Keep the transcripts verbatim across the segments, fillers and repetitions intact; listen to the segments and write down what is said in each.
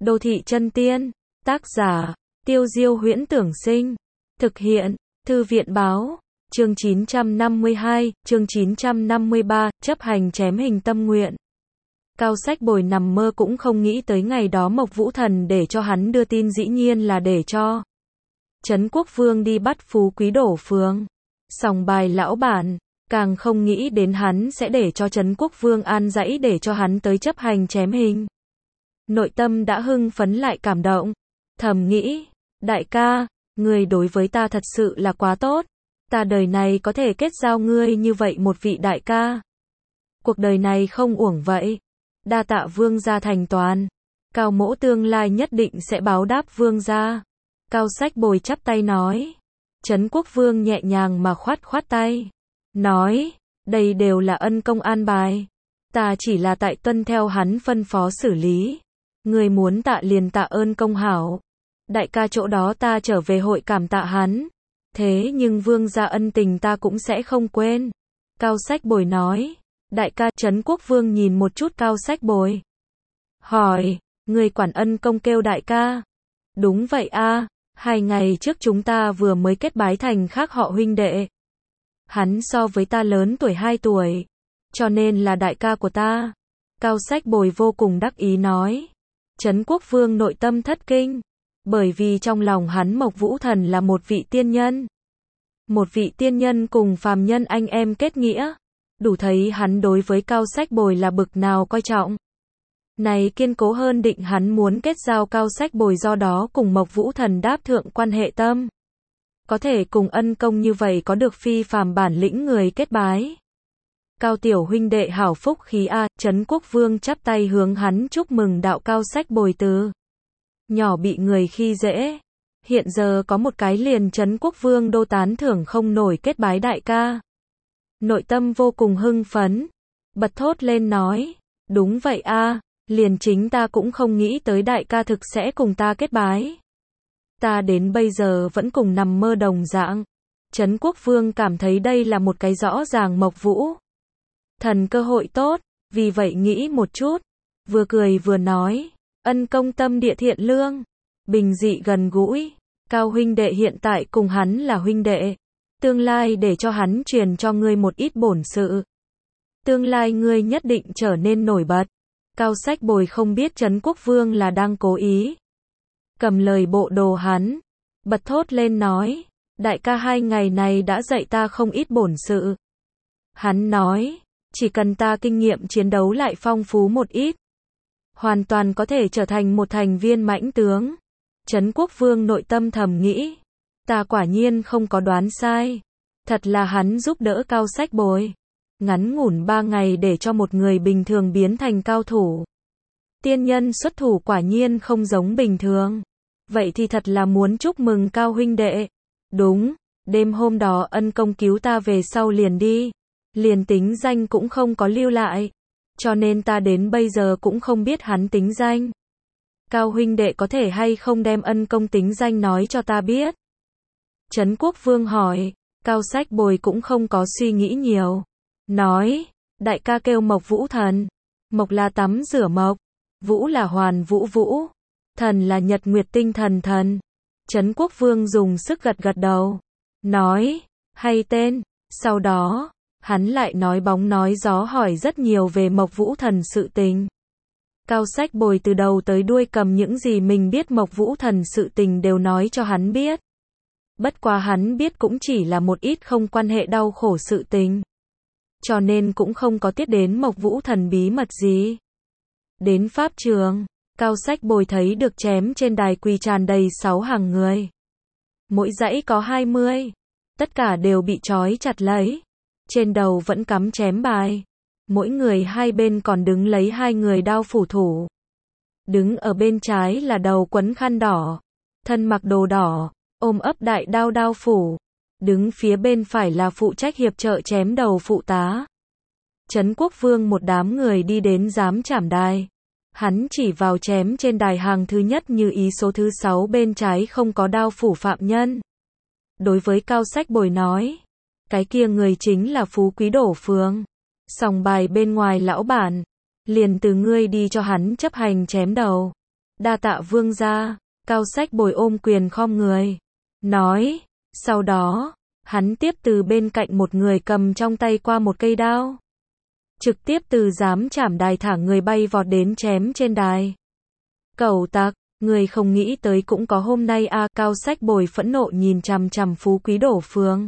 Đô thị chân tiên, tác giả, Tiêu Diêu Huyễn Tưởng Sinh, thực hiện, Thư viện Báo, chương chín trăm năm mươi hai, chương chín trăm năm mươi ba, chấp hành chém hình tâm nguyện. Cao Sách Bồi nằm mơ cũng không nghĩ tới ngày đó Mộc Vũ Thần để cho hắn đưa tin dĩ nhiên là để cho Trấn Quốc Vương đi bắt Phú Quý Đổ Phường. Sòng bài lão bản, càng không nghĩ đến hắn sẽ để cho Trấn Quốc Vương an dãy để cho hắn tới chấp hành chém hình. Nội tâm đã hưng phấn lại cảm động, thầm nghĩ, đại ca, ngươi đối với ta thật sự là quá tốt, ta đời này có thể kết giao ngươi như vậy một vị đại ca. Cuộc đời này không uổng vậy. Đa tạ vương gia thành toàn. Cao mỗ tương lai nhất định sẽ báo đáp vương gia. Cao Sách Bồi chắp tay nói. Trấn Quốc Vương nhẹ nhàng mà khoát khoát tay. Nói, đây đều là ân công an bài. Ta chỉ là tại tuân theo hắn phân phó xử lý. Người muốn tạ liền tạ ơn công hảo. Đại ca chỗ đó ta trở về hội cảm tạ hắn. Thế nhưng vương gia ân tình ta cũng sẽ không quên. Cao Sách Bồi nói. Đại ca, Trấn Quốc Vương nhìn một chút Cao Sách Bồi. Hỏi, người quản ân công kêu đại ca. Đúng vậy a, hai ngày trước chúng ta vừa mới kết bái thành khác họ huynh đệ. Hắn so với ta lớn tuổi hai tuổi, cho nên là đại ca của ta. Cao Sách Bồi vô cùng đắc ý nói. Trấn Quốc Vương nội tâm thất kinh, bởi vì trong lòng hắn Mộc Vũ Thần là một vị tiên nhân. Một vị tiên nhân cùng phàm nhân anh em kết nghĩa. Đủ thấy hắn đối với Cao Sách Bồi là bực nào coi trọng. Này kiên cố hơn định hắn muốn kết giao Cao Sách Bồi, do đó cùng Mộc Vũ Thần đáp thượng quan hệ tâm. Có thể cùng ân công như vậy có được phi phàm bản lĩnh người kết bái. Cao tiểu huynh đệ hảo phúc khí a. Trấn Quốc Vương chắp tay hướng hắn chúc mừng đạo Cao Sách Bồi từ nhỏ bị người khi dễ. Hiện giờ có một cái liền Trấn Quốc Vương đô tán thưởng không nổi kết bái đại ca. Nội tâm vô cùng hưng phấn, bật thốt lên nói, đúng vậy a, liền chính ta cũng không nghĩ tới đại ca thực sẽ cùng ta kết bái. Ta đến bây giờ vẫn cùng nằm mơ đồng dạng. Trấn Quốc Vương cảm thấy đây là một cái rõ ràng Mộc Vũ Thần cơ hội tốt, vì vậy nghĩ một chút, vừa cười vừa nói, ân công tâm địa thiện lương, bình dị gần gũi, Cao huynh đệ hiện tại cùng hắn là huynh đệ. Tương lai để cho hắn truyền cho ngươi một ít bổn sự. Tương lai ngươi nhất định trở nên nổi bật. Cao Sách Bồi không biết Trấn Quốc Vương là đang cố ý. Cầm lời bộ đồ hắn, bật thốt lên nói, đại ca hai ngày này đã dạy ta không ít bổn sự. Hắn nói, chỉ cần ta kinh nghiệm chiến đấu lại phong phú một ít, hoàn toàn có thể trở thành một thành viên mãnh tướng. Trấn Quốc Vương nội tâm thầm nghĩ. Ta quả nhiên không có đoán sai. Thật là hắn giúp đỡ Cao Sách Bồi. Ngắn ngủn ba ngày để cho một người bình thường biến thành cao thủ. Tiên nhân xuất thủ quả nhiên không giống bình thường. Vậy thì thật là muốn chúc mừng Cao huynh đệ. Đúng, đêm hôm đó ân công cứu ta về sau liền đi. Liền tính danh cũng không có lưu lại. Cho nên ta đến bây giờ cũng không biết hắn tính danh. Cao huynh đệ có thể hay không đem ân công tính danh nói cho ta biết. Trấn Quốc Vương hỏi, Cao Sách Bồi cũng không có suy nghĩ nhiều. Nói, đại ca kêu Mộc Vũ Thần. Mộc là tắm rửa mộc. Vũ là hoàn vũ vũ. Thần là nhật nguyệt tinh thần thần. Trấn Quốc Vương dùng sức gật gật đầu. Nói, hay tên. Sau đó, hắn lại nói bóng nói gió hỏi rất nhiều về Mộc Vũ Thần sự tình. Cao Sách Bồi từ đầu tới đuôi cầm những gì mình biết Mộc Vũ Thần sự tình đều nói cho hắn biết. Bất quá hắn biết cũng chỉ là một ít không quan hệ đau khổ sự tình. Cho nên cũng không có tiết đến Mộc Vũ Thần bí mật gì. Đến pháp trường, Cao Sách Bồi thấy được chém trên đài quỳ tràn đầy sáu hàng người. Mỗi dãy có hai mươi. Tất cả đều bị trói chặt lấy. Trên đầu vẫn cắm chém bài. Mỗi người hai bên còn đứng lấy hai người đao phủ thủ. Đứng ở bên trái là đầu quấn khăn đỏ, thân mặc đồ đỏ, ôm ấp đại đao đao phủ. Đứng phía bên phải là phụ trách hiệp trợ chém đầu phụ tá. Trấn Quốc Vương một đám người đi đến giám trảm đài. Hắn chỉ vào chém trên đài hàng thứ nhất như ý số thứ sáu bên trái không có đao phủ phạm nhân. Đối với Cao Sách Bồi nói, cái kia người chính là Phú Quý Đổ Phường. Sòng bài bên ngoài lão bản, liền từ ngươi đi cho hắn chấp hành chém đầu. Đa tạ vương gia. Cao Sách Bồi ôm quyền khom người. Nói. Sau đó, hắn tiếp từ bên cạnh một người cầm trong tay qua một cây đao. Trực tiếp từ giám trảm đài thả người bay vọt đến chém trên đài. Cẩu tặc, người không nghĩ tới cũng có hôm nay a. Cao Sách Bồi phẫn nộ nhìn chằm chằm Phú Quý Đổ Phương.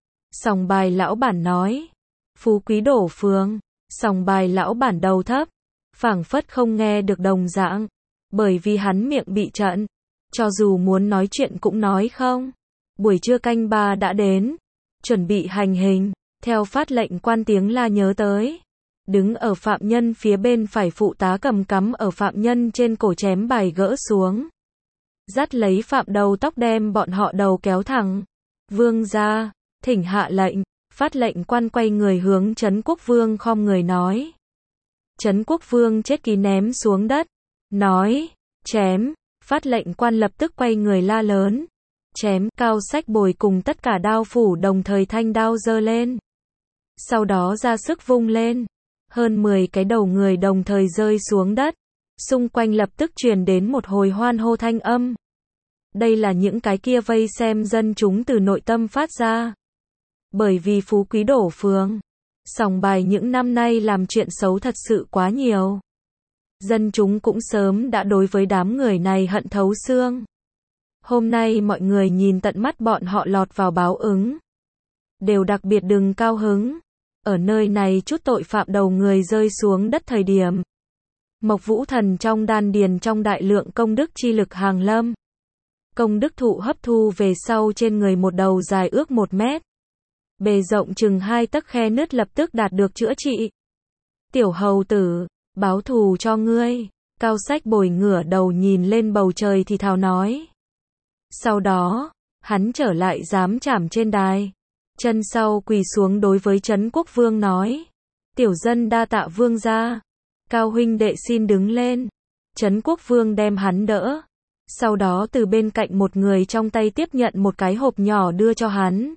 Sòng bài lão bản nói. Phú Quý Đổ Phương. Sòng bài lão bản đầu thấp. Phảng phất không nghe được đồng dạng. Bởi vì hắn miệng bị trận. Cho dù muốn nói chuyện cũng nói không. Buổi trưa canh ba đã đến. Chuẩn bị hành hình. Theo phát lệnh quan tiếng la nhớ tới. Đứng ở phạm nhân phía bên phải phụ tá cầm cắm ở phạm nhân trên cổ chém bài gỡ xuống. Dắt lấy phạm đầu tóc đem bọn họ đầu kéo thẳng. Vương gia, thỉnh hạ lệnh. Phát lệnh quan quay người hướng Trấn Quốc Vương khom người nói. Trấn Quốc Vương chết ký ném xuống đất. Nói, chém. Phát lệnh quan lập tức quay người la lớn. Chém. Cao Sách Bồi cùng tất cả đao phủ đồng thời thanh đao giơ lên. Sau đó ra sức vung lên. Hơn mười cái đầu người đồng thời rơi xuống đất. Xung quanh lập tức truyền đến một hồi hoan hô thanh âm. Đây là những cái kia vây xem dân chúng từ nội tâm phát ra. Bởi vì Phú Quý Đổ Phương, sòng bài những năm nay làm chuyện xấu thật sự quá nhiều. Dân chúng cũng sớm đã đối với đám người này hận thấu xương. Hôm nay mọi người nhìn tận mắt bọn họ lọt vào báo ứng. Đều đặc biệt đừng cao hứng. Ở nơi này chút tội phạm đầu người rơi xuống đất thời điểm. Mộc Vũ Thần trong đan điền trong đại lượng công đức chi lực hàng lâm. Công đức thụ hấp thu về sau trên người một đầu dài ước một mét. Bề rộng chừng hai tấc khe nứt lập tức đạt được chữa trị. Tiểu hầu tử, báo thù cho ngươi. Cao Sách Bồi ngửa đầu nhìn lên bầu trời thì thào nói. Sau đó, hắn trở lại giám trảm trên đài. Chân sau quỳ xuống đối với Trấn Quốc Vương nói. Tiểu dân đa tạ vương gia. Cao huynh đệ xin đứng lên. Trấn Quốc Vương đem hắn đỡ. Sau đó từ bên cạnh một người trong tay tiếp nhận một cái hộp nhỏ đưa cho hắn.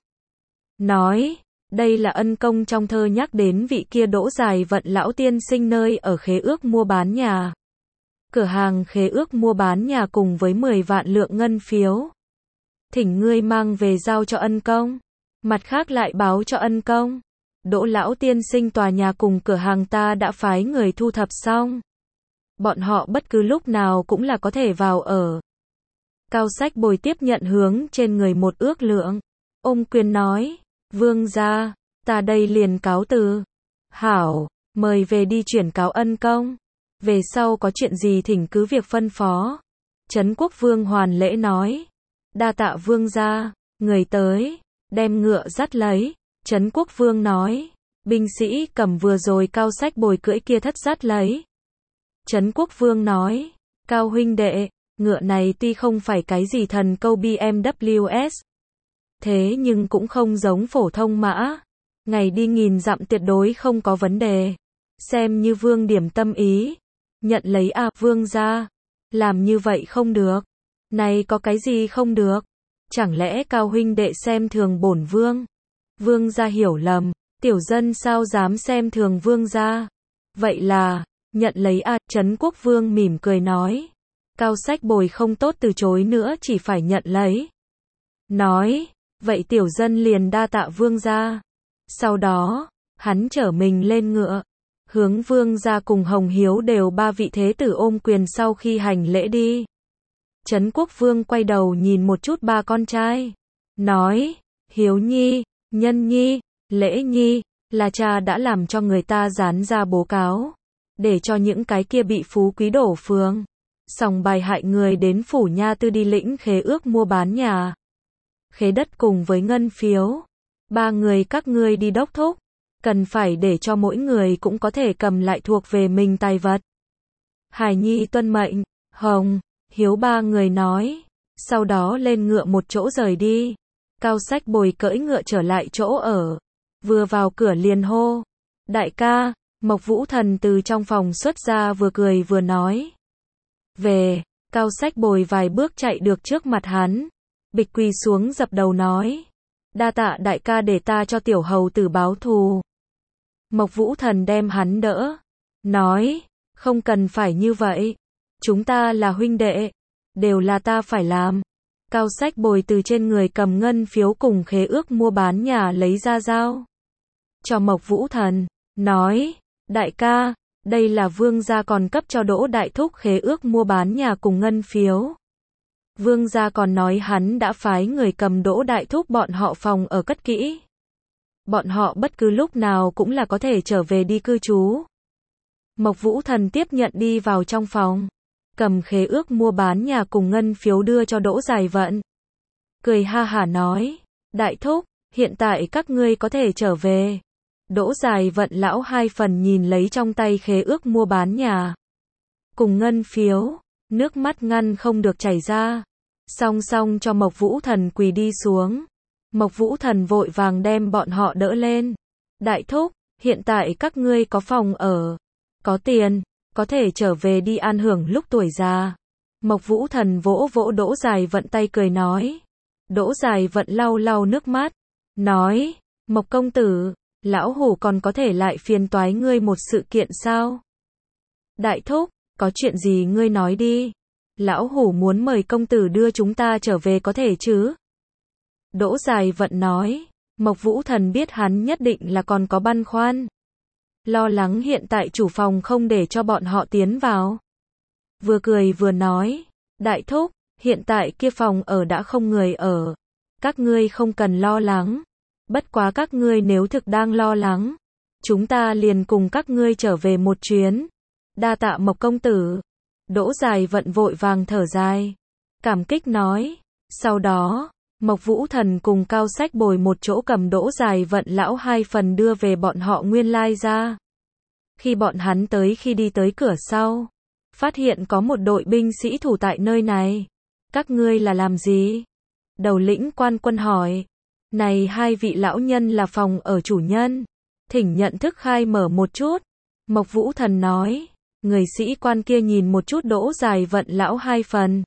Nói, đây là ân công trong thơ nhắc đến vị kia Đỗ Dài Vận lão tiên sinh nơi ở khế ước mua bán nhà. Cửa hàng khế ước mua bán nhà cùng với mười vạn lượng ngân phiếu. Thỉnh ngươi mang về giao cho ân công. Mặt khác lại báo cho ân công. Đỗ lão tiên sinh tòa nhà cùng cửa hàng ta đã phái người thu thập xong. Bọn họ bất cứ lúc nào cũng là có thể vào ở. Cao Sách Bồi tiếp nhận hướng trên người một ước lượng. Ôm quyền nói. Vương gia, ta đây liền cáo từ. Hảo, mời về đi chuyển cáo ân công. Về sau có chuyện gì thỉnh cứ việc phân phó. Trấn Quốc Vương hoàn lễ nói. Đa tạ vương gia, người tới, đem ngựa dắt lấy. Trấn Quốc Vương nói. Binh sĩ cầm vừa rồi Cao Sách Bồi cưỡi kia thất dắt lấy. Trấn Quốc Vương nói. Cao huynh đệ, ngựa này tuy không phải cái gì thần câu B M W S. Thế nhưng cũng không giống phổ thông mã. Ngày đi nghìn dặm tuyệt đối không có vấn đề. Xem như vương điểm tâm ý. Nhận lấy à vương gia. Làm như vậy không được. Này có cái gì không được? Chẳng lẽ Cao huynh đệ xem thường bổn vương? Vương gia hiểu lầm. Tiểu dân sao dám xem thường vương gia? Vậy là, nhận lấy à, Trấn Quốc Vương mỉm cười nói. Cao Sách Bồi không tốt từ chối nữa chỉ phải nhận lấy. Nói. Vậy tiểu dân liền đa tạ vương gia. Sau đó, hắn trở mình lên ngựa. Hướng vương gia cùng Hồng Hiếu đều ba vị thế tử ôm quyền sau khi hành lễ đi. Trấn Quốc Vương quay đầu nhìn một chút ba con trai. Nói, Hiếu Nhi, Nhân Nhi, Lễ Nhi, là cha đã làm cho người ta dán ra bố cáo. Để cho những cái kia bị Phú Quý Đổ Phương. Sòng bài hại người đến phủ nha tư đi lĩnh khế ước mua bán nhà. Khế đất cùng với ngân phiếu. Ba người các ngươi đi đốc thúc. Cần phải để cho mỗi người cũng có thể cầm lại thuộc về mình tài vật. Hải Nhi tuân mệnh. Hồng, Hiếu ba người nói. Sau đó lên ngựa một chỗ rời đi. Cao Sách Bồi cưỡi ngựa trở lại chỗ ở. Vừa vào cửa liền hô. Đại ca, Mộc Vũ Thần từ trong phòng xuất ra vừa cười vừa nói. Về, Cao Sách Bồi vài bước chạy được trước mặt hắn. Bịch quỳ xuống dập đầu nói. Đa tạ đại ca để ta cho tiểu hầu tử báo thù. Mộc Vũ Thần đem hắn đỡ. Nói, không cần phải như vậy. chúng ta là huynh đệ, đều là ta phải làm. Cao Sách Bồi từ trên người cầm ngân phiếu cùng khế ước mua bán nhà lấy ra giao cho Mộc Vũ Thần, nói, đại ca, đây là vương gia còn cấp cho Đỗ Đại Thúc khế ước mua bán nhà cùng ngân phiếu. Vương gia còn nói hắn đã phái người cầm Đỗ Đại Thúc bọn họ phòng ở cất kỹ. Bọn họ bất cứ lúc nào cũng là có thể trở về đi cư trú. Mộc Vũ Thần tiếp nhận đi vào trong phòng, cầm khế ước mua bán nhà cùng ngân phiếu đưa cho Đỗ Dài Vận. Cười ha hả nói, Đại Thúc, hiện tại các ngươi có thể trở về. Đỗ Dài Vận lão hai phần nhìn lấy trong tay khế ước mua bán nhà cùng ngân phiếu, nước mắt ngăn không được chảy ra. Song song cho Mộc Vũ Thần quỳ đi xuống. Mộc Vũ Thần vội vàng đem bọn họ đỡ lên. Đại Thúc, hiện tại các ngươi có phòng ở, có tiền, có thể trở về đi an hưởng lúc tuổi già. Mộc Vũ Thần vỗ vỗ Đỗ Dài Vận tay cười nói. Đỗ Dài Vận lau lau nước mắt, nói, Mộc công tử, lão hủ còn có thể lại phiền toái ngươi một sự kiện sao? Đại Thúc, có chuyện gì ngươi nói đi. Lão hủ muốn mời công tử đưa chúng ta trở về có thể chứ? Đỗ Dài Vận nói, Mộc Vũ Thần biết hắn nhất định là còn có băn khoăn. Lo lắng hiện tại chủ phòng không để cho bọn họ tiến vào. Vừa cười vừa nói, Đại Thúc, hiện tại kia phòng ở đã không người ở. Các ngươi không cần lo lắng. Bất quá các ngươi nếu thực đang lo lắng, chúng ta liền cùng các ngươi trở về một chuyến. Đa tạ Mộc công tử. Đỗ Dài Vận vội vàng thở dài, cảm kích nói. Sau đó, Mộc Vũ Thần cùng Cao Sách Bồi một chỗ cầm Đỗ Dài Vận lão hai phần đưa về bọn họ nguyên lai ra. Khi bọn hắn tới khi đi tới cửa sau, phát hiện có một đội binh sĩ thủ tại nơi này. Các ngươi là làm gì? Đầu lĩnh quan quân hỏi. Này hai vị lão nhân là phòng ở chủ nhân, thỉnh nhận thức khai mở một chút. Mộc Vũ Thần nói. Người sĩ quan kia nhìn một chút Đỗ Dài Vận lão hai phần,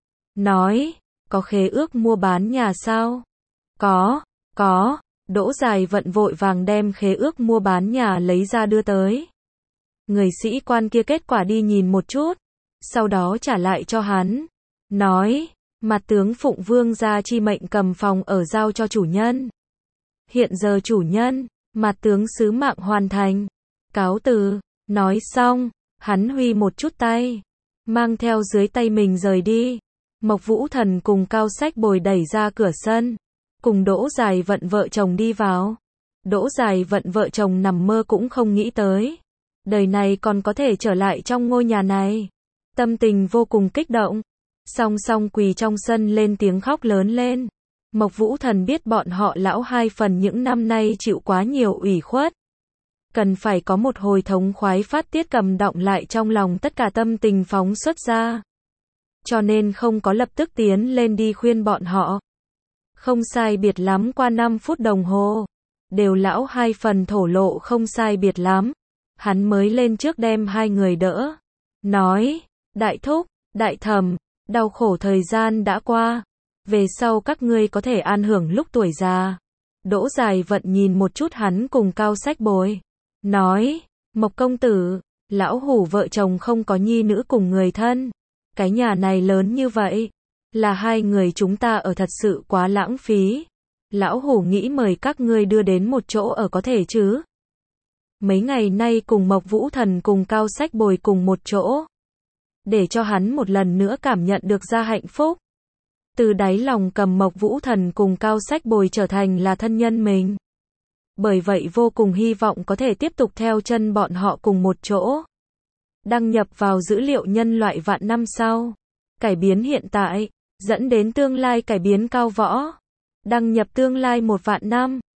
nói, có khế ước mua bán nhà sao? Có, có. Đỗ Dài Vận vội vàng đem khế ước mua bán nhà lấy ra đưa tới. Người sĩ quan kia kết quả đi nhìn một chút, sau đó trả lại cho hắn, nói, mặt tướng phụng vương gia chi mệnh cầm phòng ở giao cho chủ nhân. Hiện giờ chủ nhân, mặt tướng sứ mạng hoàn thành, cáo từ. Nói xong, hắn huy một chút tay, mang theo dưới tay mình rời đi. Mộc Vũ Thần cùng Cao Sách Bồi đẩy ra cửa sân, cùng Đỗ Dài Vận vợ chồng đi vào. Đỗ Dài Vận vợ chồng nằm mơ cũng không nghĩ tới, đời này còn có thể trở lại trong ngôi nhà này. Tâm tình vô cùng kích động, song song quỳ trong sân lên tiếng khóc lớn lên. Mộc Vũ Thần biết bọn họ lão hai phần những năm nay chịu quá nhiều ủy khuất, cần phải có một hồi thống khoái phát tiết cầm đọng lại trong lòng tất cả tâm tình phóng xuất ra. Cho nên không có lập tức tiến lên đi khuyên bọn họ. Không sai biệt lắm qua năm phút đồng hồ, đều lão hai phần thổ lộ không sai biệt lắm. Hắn mới lên trước đem hai người đỡ, nói, Đại Thúc, Đại Thẩm, đau khổ thời gian đã qua, về sau các ngươi có thể an hưởng lúc tuổi già. Đỗ Dài Vận nhìn một chút hắn cùng Cao Sách Bồi, nói, Mộc công tử, lão hủ vợ chồng không có nhi nữ cùng người thân. Cái nhà này lớn như vậy, là hai người chúng ta ở thật sự quá lãng phí. Lão hủ nghĩ mời các ngươi đưa đến một chỗ ở có thể chứ. Mấy ngày nay cùng Mộc Vũ Thần cùng Cao Sách Bồi cùng một chỗ, để cho hắn một lần nữa cảm nhận được ra hạnh phúc. Từ đáy lòng cầm Mộc Vũ Thần cùng Cao Sách Bồi trở thành là thân nhân mình. Bởi vậy vô cùng hy vọng có thể tiếp tục theo chân bọn họ cùng một chỗ. Đăng nhập vào dữ liệu nhân loại vạn năm sau. Cải biến hiện tại, dẫn đến tương lai cải biến cao võ. Đăng nhập tương lai một vạn năm.